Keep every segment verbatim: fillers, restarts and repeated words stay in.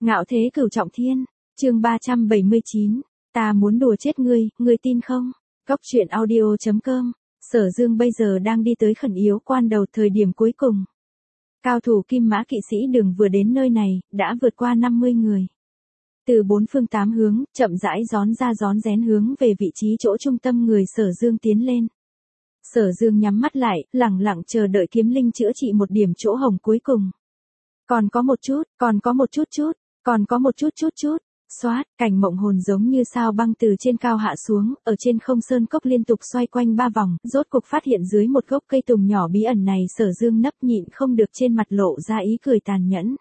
Ngạo thế cửu trọng thiên, chương ba trăm bảy mươi chín, ta muốn đùa chết ngươi, ngươi tin không? Cốc truyện audio chấm com, Sở Dương bây giờ đang đi tới khẩn yếu quan đầu thời điểm cuối cùng. Cao thủ Kim Mã kỵ sĩ đường vừa đến nơi này, đã vượt qua năm mươi người. Từ bốn phương tám hướng, chậm rãi gión ra gión rén hướng về vị trí chỗ trung tâm người Sở Dương tiến lên. Sở Dương nhắm mắt lại, lặng lặng chờ đợi kiếm linh chữa trị một điểm chỗ hồng cuối cùng. Còn có một chút, còn có một chút chút, còn có một chút chút chút. Xoát, cảnh mộng hồn giống như sao băng từ trên cao hạ xuống, ở trên không sơn cốc liên tục xoay quanh ba vòng, rốt cuộc phát hiện dưới một gốc cây tùng nhỏ bí ẩn này Sở Dương nấp nhịn không được trên mặt lộ ra ý cười tàn nhẫn.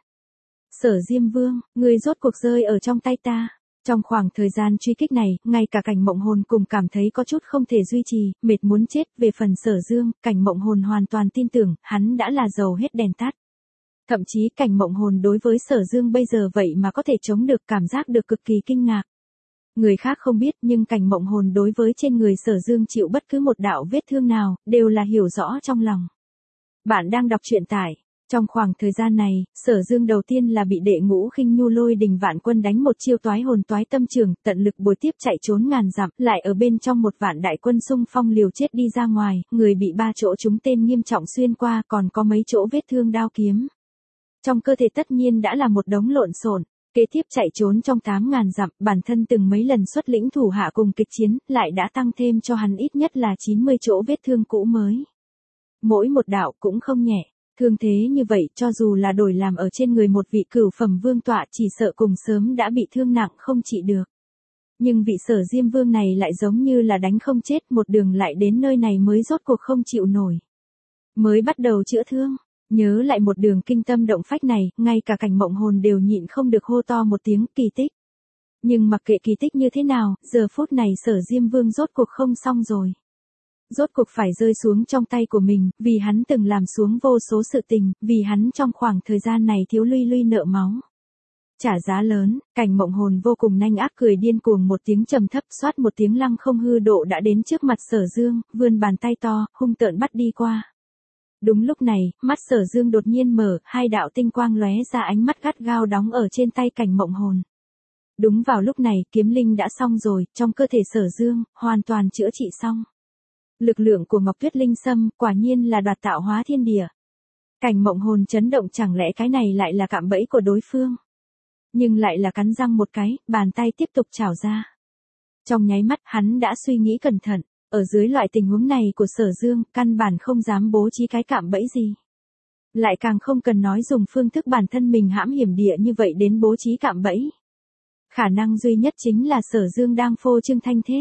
Sở Diêm Vương, ngươi rốt cuộc rơi ở trong tay ta. Trong khoảng thời gian truy kích này, ngay cả cảnh mộng hồn cùng cảm thấy có chút không thể duy trì, mệt muốn chết. Về phần Sở Dương, cảnh mộng hồn hoàn toàn tin tưởng, hắn đã là dầu hết đèn tắt. Thậm chí cảnh mộng hồn đối với Sở Dương bây giờ vậy mà có thể chống được cảm giác được cực kỳ kinh ngạc. Người khác không biết nhưng cảnh mộng hồn đối với trên người Sở Dương chịu bất cứ một đạo vết thương nào, đều là hiểu rõ trong lòng. Bạn đang đọc truyện tải. Trong khoảng thời gian này, Sở Dương đầu tiên là bị đệ ngũ khinh nhu lôi đình vạn quân đánh một chiêu toái hồn toái tâm trường, tận lực bồi tiếp chạy trốn ngàn dặm, lại ở bên trong một vạn đại quân xung phong liều chết đi ra ngoài, người bị ba chỗ trúng tên nghiêm trọng xuyên qua, còn có mấy chỗ vết thương đao kiếm. Trong cơ thể tất nhiên đã là một đống lộn xộn. Kế tiếp chạy trốn trong tám ngàn dặm, bản thân từng mấy lần xuất lĩnh thủ hạ cùng kịch chiến, lại đã tăng thêm cho hắn ít nhất là chín mươi chỗ vết thương cũ mới. Mỗi một đạo cũng không nhẹ. Thương thế như vậy cho dù là đổi làm ở trên người một vị cửu phẩm vương tọa chỉ sợ cùng sớm đã bị thương nặng không trị được. Nhưng vị Sở Diêm Vương này lại giống như là đánh không chết, một đường lại đến nơi này mới rốt cuộc không chịu nổi. Mới bắt đầu chữa thương, nhớ lại một đường kinh tâm động phách này, ngay cả cảnh mộng hồn đều nhịn không được hô to một tiếng kỳ tích. Nhưng mặc kệ kỳ tích như thế nào, giờ phút này Sở Diêm Vương rốt cuộc không xong rồi. Rốt cuộc phải rơi xuống trong tay của mình, vì hắn từng làm xuống vô số sự tình, vì hắn trong khoảng thời gian này thiếu luy luy nợ máu. Trả giá lớn, cảnh mộng hồn vô cùng nanh ác cười điên cuồng một tiếng trầm thấp, xoát một tiếng lăng không hư độ đã đến trước mặt Sở Dương, vươn bàn tay to, hung tợn bắt đi qua. Đúng lúc này, mắt Sở Dương đột nhiên mở, hai đạo tinh quang lóe ra, ánh mắt gắt gao đóng ở trên tay cảnh mộng hồn. Đúng vào lúc này, kiếm linh đã xong rồi, trong cơ thể Sở Dương, hoàn toàn chữa trị xong. Lực lượng của Ngọc Tuyết Linh Sâm quả nhiên là đoạt tạo hóa thiên địa. Cảnh mộng hồn chấn động, chẳng lẽ cái này lại là cạm bẫy của đối phương. Nhưng lại là cắn răng một cái, bàn tay tiếp tục chảo ra. Trong nháy mắt hắn đã suy nghĩ cẩn thận, ở dưới loại tình huống này của Sở Dương, căn bản không dám bố trí cái cạm bẫy gì. Lại càng không cần nói dùng phương thức bản thân mình hãm hiểm địa như vậy đến bố trí cạm bẫy. Khả năng duy nhất chính là Sở Dương đang phô trương thanh thế.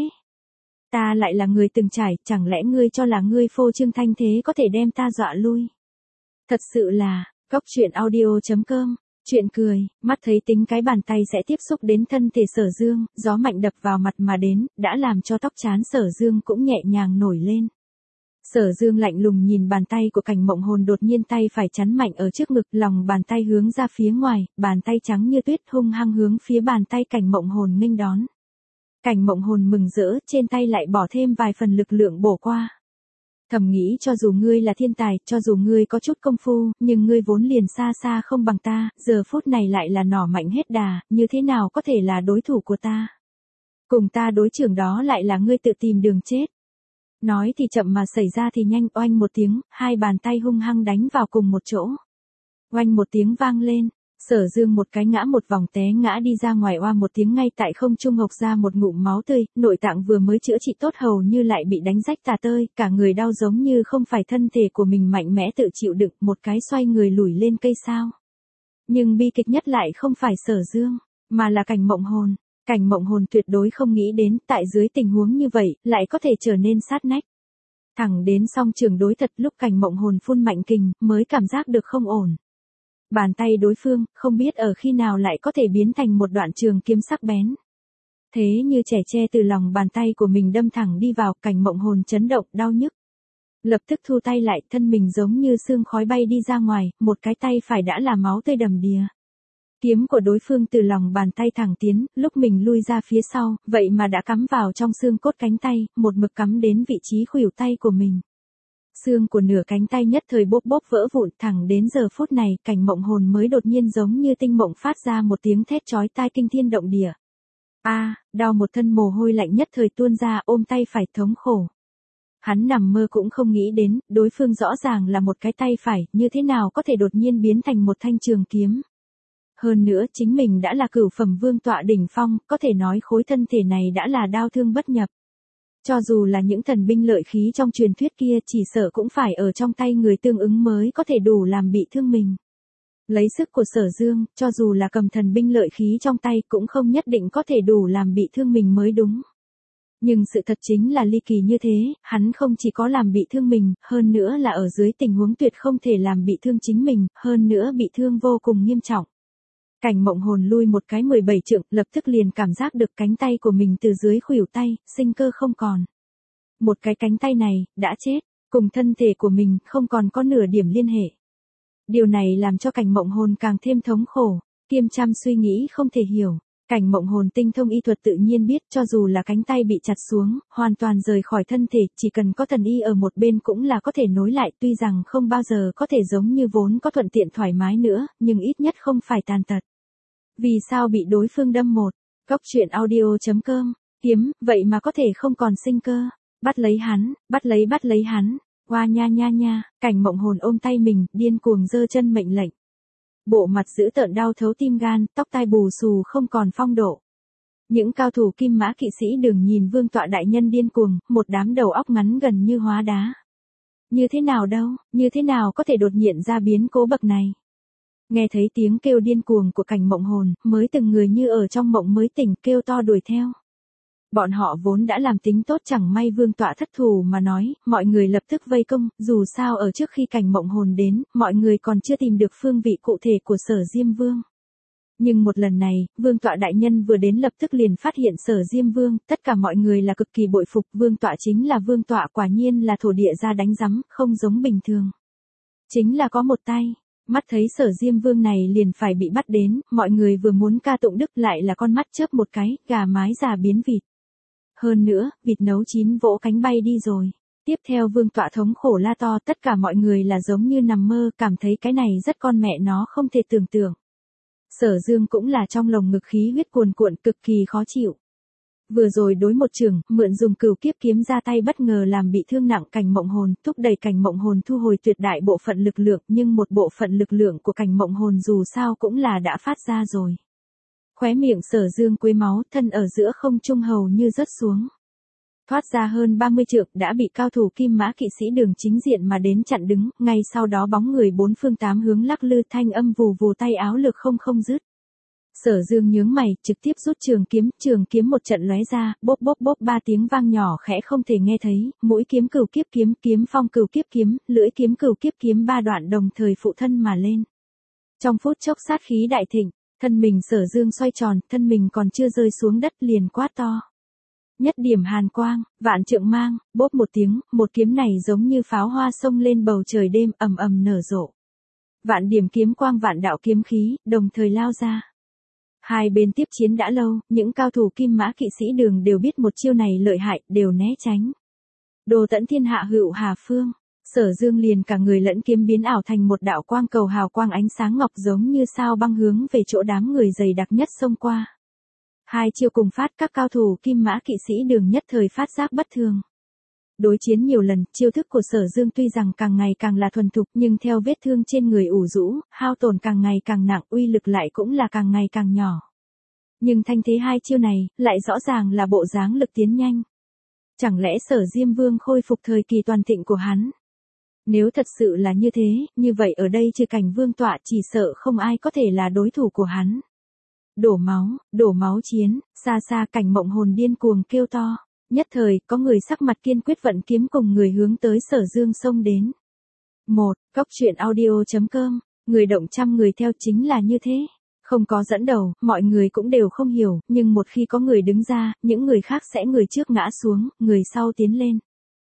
Ta lại là người từng trải, chẳng lẽ ngươi cho là ngươi phô trương thanh thế có thể đem ta dọa lui? Thật sự là, cốc truyện audio chấm com, chuyện cười, mắt thấy tính cái bàn tay sẽ tiếp xúc đến thân thể Sở Dương, gió mạnh đập vào mặt mà đến, đã làm cho tóc trán Sở Dương cũng nhẹ nhàng nổi lên. Sở Dương lạnh lùng nhìn bàn tay của cảnh mộng hồn, đột nhiên tay phải chắn mạnh ở trước ngực, lòng bàn tay hướng ra phía ngoài, bàn tay trắng như tuyết hung hăng hướng phía bàn tay cảnh mộng hồn nghênh đón. Cảnh mộng hồn mừng rỡ, trên tay lại bỏ thêm vài phần lực lượng bổ qua. Thầm nghĩ cho dù ngươi là thiên tài, cho dù ngươi có chút công phu, nhưng ngươi vốn liền xa xa không bằng ta, giờ phút này lại là nỏ mạnh hết đà, như thế nào có thể là đối thủ của ta. Cùng ta đối trưởng đó lại là ngươi tự tìm đường chết. Nói thì chậm mà xảy ra thì nhanh, oanh một tiếng, hai bàn tay hung hăng đánh vào cùng một chỗ. Oanh một tiếng vang lên. Sở Dương một cái ngã một vòng té ngã đi ra ngoài, oa một tiếng ngay tại không trung ngộc ra một ngụm máu tươi, nội tạng vừa mới chữa trị tốt hầu như lại bị đánh rách tả tơi, cả người đau giống như không phải thân thể của mình mạnh mẽ tự chịu đựng, một cái xoay người lùi lên cây sao. Nhưng bi kịch nhất lại không phải Sở Dương, mà là cảnh mộng hồn. Cảnh mộng hồn tuyệt đối không nghĩ đến, tại dưới tình huống như vậy, lại có thể trở nên sát nách. Thẳng đến song trường đối thật, lúc cảnh mộng hồn phun mạnh kình, mới cảm giác được không ổn. Bàn tay đối phương, không biết ở khi nào lại có thể biến thành một đoạn trường kiếm sắc bén. Thế như trẻ tre từ lòng bàn tay của mình đâm thẳng đi vào, cảnh mộng hồn chấn động, đau nhức. Lập tức thu tay lại, thân mình giống như sương khói bay đi ra ngoài, một cái tay phải đã là máu tươi đầm đìa. Kiếm của đối phương từ lòng bàn tay thẳng tiến, lúc mình lui ra phía sau, vậy mà đã cắm vào trong xương cốt cánh tay, một mực cắm đến vị trí khuỷu tay của mình. Xương của nửa cánh tay nhất thời bốp bốp vỡ vụn, thẳng đến giờ phút này, Cảnh Mộng Hồn mới đột nhiên giống như tinh mộng phát ra một tiếng thét chói tai kinh thiên động địa. A, đau một thân mồ hôi lạnh nhất thời tuôn ra, ôm tay phải thống khổ. Hắn nằm mơ cũng không nghĩ đến, đối phương rõ ràng là một cái tay phải, như thế nào có thể đột nhiên biến thành một thanh trường kiếm. Hơn nữa chính mình đã là cửu phẩm vương tọa đỉnh phong, có thể nói khối thân thể này đã là đao thương bất nhập. Cho dù là những thần binh lợi khí trong truyền thuyết kia chỉ sợ cũng phải ở trong tay người tương ứng mới có thể đủ làm bị thương mình. Lấy sức của Sở Dương, cho dù là cầm thần binh lợi khí trong tay cũng không nhất định có thể đủ làm bị thương mình mới đúng. Nhưng sự thật chính là ly kỳ như thế, hắn không chỉ có làm bị thương mình, hơn nữa là ở dưới tình huống tuyệt không thể làm bị thương chính mình, hơn nữa bị thương vô cùng nghiêm trọng. Cảnh Mộng Hồn lui một cái mười bảy trượng, lập tức liền cảm giác được cánh tay của mình từ dưới khuỷu tay, sinh cơ không còn. Một cái cánh tay này, đã chết, cùng thân thể của mình không còn có nửa điểm liên hệ. Điều này làm cho Cảnh Mộng Hồn càng thêm thống khổ, kiêm trăm suy nghĩ không thể hiểu. Cảnh Mộng Hồn tinh thông y thuật tự nhiên biết cho dù là cánh tay bị chặt xuống, hoàn toàn rời khỏi thân thể, chỉ cần có thần y ở một bên cũng là có thể nối lại, tuy rằng không bao giờ có thể giống như vốn có thuận tiện thoải mái nữa, nhưng ít nhất không phải tàn tật. Vì sao bị đối phương đâm một? Góc truyện audio chấm com, kiếm, vậy mà có thể không còn sinh cơ. Bắt lấy hắn, bắt lấy bắt lấy hắn. Qua nha nha nha, Cảnh Mộng Hồn ôm tay mình, điên cuồng giơ chân mệnh lệnh. Bộ mặt dữ tợn đau thấu tim gan, tóc tai bù xù không còn phong độ. Những cao thủ Kim Mã kỵ sĩ đừng nhìn vương tọa đại nhân điên cuồng, một đám đầu óc ngắn gần như hóa đá. Như thế nào đâu, như thế nào có thể đột nhiên ra biến cố bậc này? Nghe thấy tiếng kêu điên cuồng của Cảnh Mộng Hồn, mới từng người như ở trong mộng mới tỉnh kêu to đuổi theo. Bọn họ vốn đã làm tính tốt chẳng may vương tọa thất thủ mà nói, mọi người lập tức vây công, dù sao ở trước khi Cảnh Mộng Hồn đến, mọi người còn chưa tìm được phương vị cụ thể của Sở Diêm Vương. Nhưng một lần này, vương tọa đại nhân vừa đến lập tức liền phát hiện Sở Diêm Vương, tất cả mọi người là cực kỳ bội phục, vương tọa chính là vương tọa, quả nhiên là thổ địa ra đánh rắm, không giống bình thường. Chính là có một tay. Mắt thấy Sở Diêm Vương này liền phải bị bắt đến, mọi người vừa muốn ca tụng đức lại là con mắt chớp một cái, gà mái già biến vịt. Hơn nữa, vịt nấu chín vỗ cánh bay đi rồi. Tiếp theo vương tọa thống khổ la to, tất cả mọi người là giống như nằm mơ, cảm thấy cái này rất con mẹ nó không thể tưởng tượng. Sở Dương cũng là trong lồng ngực khí huyết cuồn cuộn cực kỳ khó chịu. Vừa rồi đối một trường, mượn dùng cửu kiếp kiếm ra tay bất ngờ làm bị thương nặng Cảnh Mộng Hồn, thúc đẩy Cảnh Mộng Hồn thu hồi tuyệt đại bộ phận lực lượng, nhưng một bộ phận lực lượng của Cảnh Mộng Hồn dù sao cũng là đã phát ra rồi. Khóe miệng Sở Dương quấy máu, thân ở giữa không trung hầu như rớt xuống. Thoát ra hơn ba mươi trượng đã bị cao thủ Kim Mã kỵ sĩ đường chính diện mà đến chặn đứng, ngay sau đó bóng người bốn phương tám hướng lắc lư, thanh âm vù vù, tay áo lực không không dứt. Sở Dương nhướng mày, trực tiếp rút trường kiếm, trường kiếm một trận lóe ra, bốp bốp bốp ba tiếng vang nhỏ khẽ không thể nghe thấy, mũi kiếm cửu kiếp kiếm, kiếm phong cửu kiếp kiếm, lưỡi kiếm cửu kiếp kiếm ba đoạn đồng thời phụ thân mà lên. Trong phút chốc sát khí đại thịnh, thân mình Sở Dương xoay tròn, thân mình còn chưa rơi xuống đất liền quát to. Nhất điểm hàn quang, vạn trượng mang, bốp một tiếng, một kiếm này giống như pháo hoa xông lên bầu trời đêm, ầm ầm nở rộ. Vạn điểm kiếm quang, vạn đạo kiếm khí, đồng thời lao ra. Hai bên tiếp chiến đã lâu, những cao thủ Kim Mã kỵ sĩ đường đều biết một chiêu này lợi hại, đều né tránh. Đồ tẫn thiên hạ hữu hà phương, Sở Dương liền cả người lẫn kiếm biến ảo thành một đạo quang cầu hào quang ánh sáng ngọc giống như sao băng hướng về chỗ đám người dày đặc nhất xông qua. Hai chiêu cùng phát, các cao thủ Kim Mã kỵ sĩ đường nhất thời phát giác bất thường. Đối chiến nhiều lần, chiêu thức của Sở Dương tuy rằng càng ngày càng là thuần thục, nhưng theo vết thương trên người ủ rũ, hao tổn càng ngày càng nặng, uy lực lại cũng là càng ngày càng nhỏ. Nhưng thanh thế hai chiêu này, lại rõ ràng là bộ dáng lực tiến nhanh. Chẳng lẽ Sở Diêm Vương khôi phục thời kỳ toàn thịnh của hắn? Nếu thật sự là như thế, như vậy ở đây trừ Cảnh Vương tọa chỉ sợ không ai có thể là đối thủ của hắn. Đổ máu, đổ máu chiến, xa xa Cảnh Mộng Hồn điên cuồng kêu to. Nhất thời, có người sắc mặt kiên quyết vận kiếm cùng người hướng tới Sở Dương xông đến. một. Góc truyện audio chấm com, người động trăm người theo chính là như thế. Không có dẫn đầu, mọi người cũng đều không hiểu, nhưng một khi có người đứng ra, những người khác sẽ người trước ngã xuống, người sau tiến lên.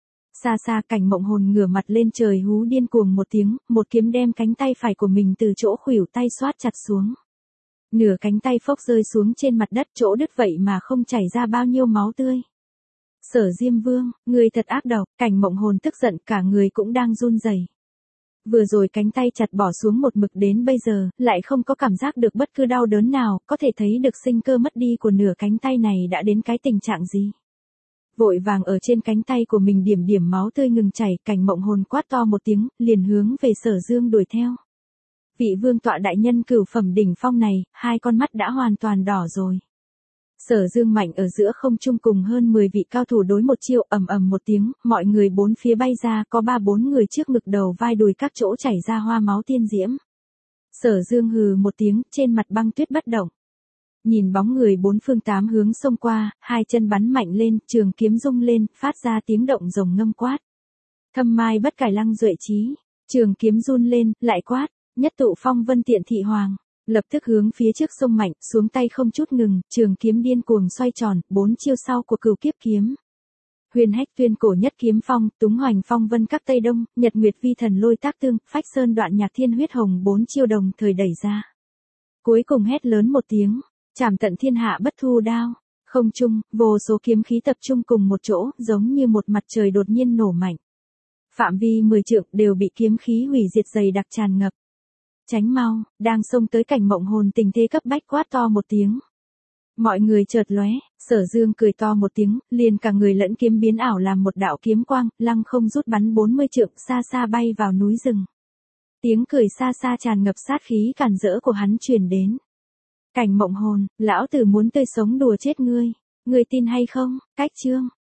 Xa xa Cảnh Mộng Hồn ngửa mặt lên trời hú điên cuồng một tiếng, một kiếm đem cánh tay phải của mình từ chỗ khuỷu tay xoát chặt xuống. Nửa cánh tay phốc rơi xuống trên mặt đất, chỗ đứt vậy mà không chảy ra bao nhiêu máu tươi. Sở Diêm Vương, người thật ác độc, Cảnh Mộng Hồn tức giận cả người cũng đang run rẩy. Vừa rồi cánh tay chặt bỏ xuống một mực đến bây giờ, lại không có cảm giác được bất cứ đau đớn nào, có thể thấy được sinh cơ mất đi của nửa cánh tay này đã đến cái tình trạng gì. Vội vàng ở trên cánh tay của mình điểm điểm máu tươi ngừng chảy, Cảnh Mộng Hồn quát to một tiếng, liền hướng về Sở Dương đuổi theo. Vị vương tọa đại nhân cửu phẩm đỉnh phong này, hai con mắt đã hoàn toàn đỏ rồi. Sở Dương mạnh ở giữa không trung cùng hơn mười vị cao thủ đối một chiêu, ầm ầm một tiếng, mọi người bốn phía bay ra, có ba bốn người trước ngực đầu vai đùi các chỗ chảy ra hoa máu tiên diễm. Sở Dương hừ một tiếng, trên mặt băng tuyết bất động. Nhìn bóng người bốn phương tám hướng xông qua, hai chân bắn mạnh lên, trường kiếm rung lên, phát ra tiếng động rồng ngâm quát. Thâm mai bất cải lăng duệ trí, trường kiếm run lên, lại quát, nhất tụ phong vân tiện thị hoàng. Lập tức hướng phía trước sông mạnh, xuống tay không chút ngừng, trường kiếm điên cuồng xoay tròn, bốn chiêu sau của cửu kiếp kiếm. Huyền hách tuyên cổ nhất kiếm phong, túng hoành phong vân các Tây Đông, nhật nguyệt vi thần lôi tác tương, phách sơn đoạn nhạc thiên huyết hồng bốn chiêu đồng thời đẩy ra. Cuối cùng hét lớn một tiếng, chảm tận thiên hạ bất thu đao. Không trung, vô số kiếm khí tập trung cùng một chỗ, giống như một mặt trời đột nhiên nổ mạnh. Phạm vi mười trượng đều bị kiếm khí hủy diệt dày đặc tràn ngập. Tránh mau, đang xông tới Cảnh Mộng Hồn tình thế cấp bách quát to một tiếng. Mọi người chợt lóe, Sở Dương cười to một tiếng, liền cả người lẫn kiếm biến ảo làm một đạo kiếm quang, lăng không rút bắn bốn mươi trượng xa xa bay vào núi rừng. Tiếng cười xa xa tràn ngập sát khí càn rỡ của hắn truyền đến. Cảnh Mộng Hồn, lão tử muốn tươi sống đùa chết ngươi, ngươi tin hay không? Cách chương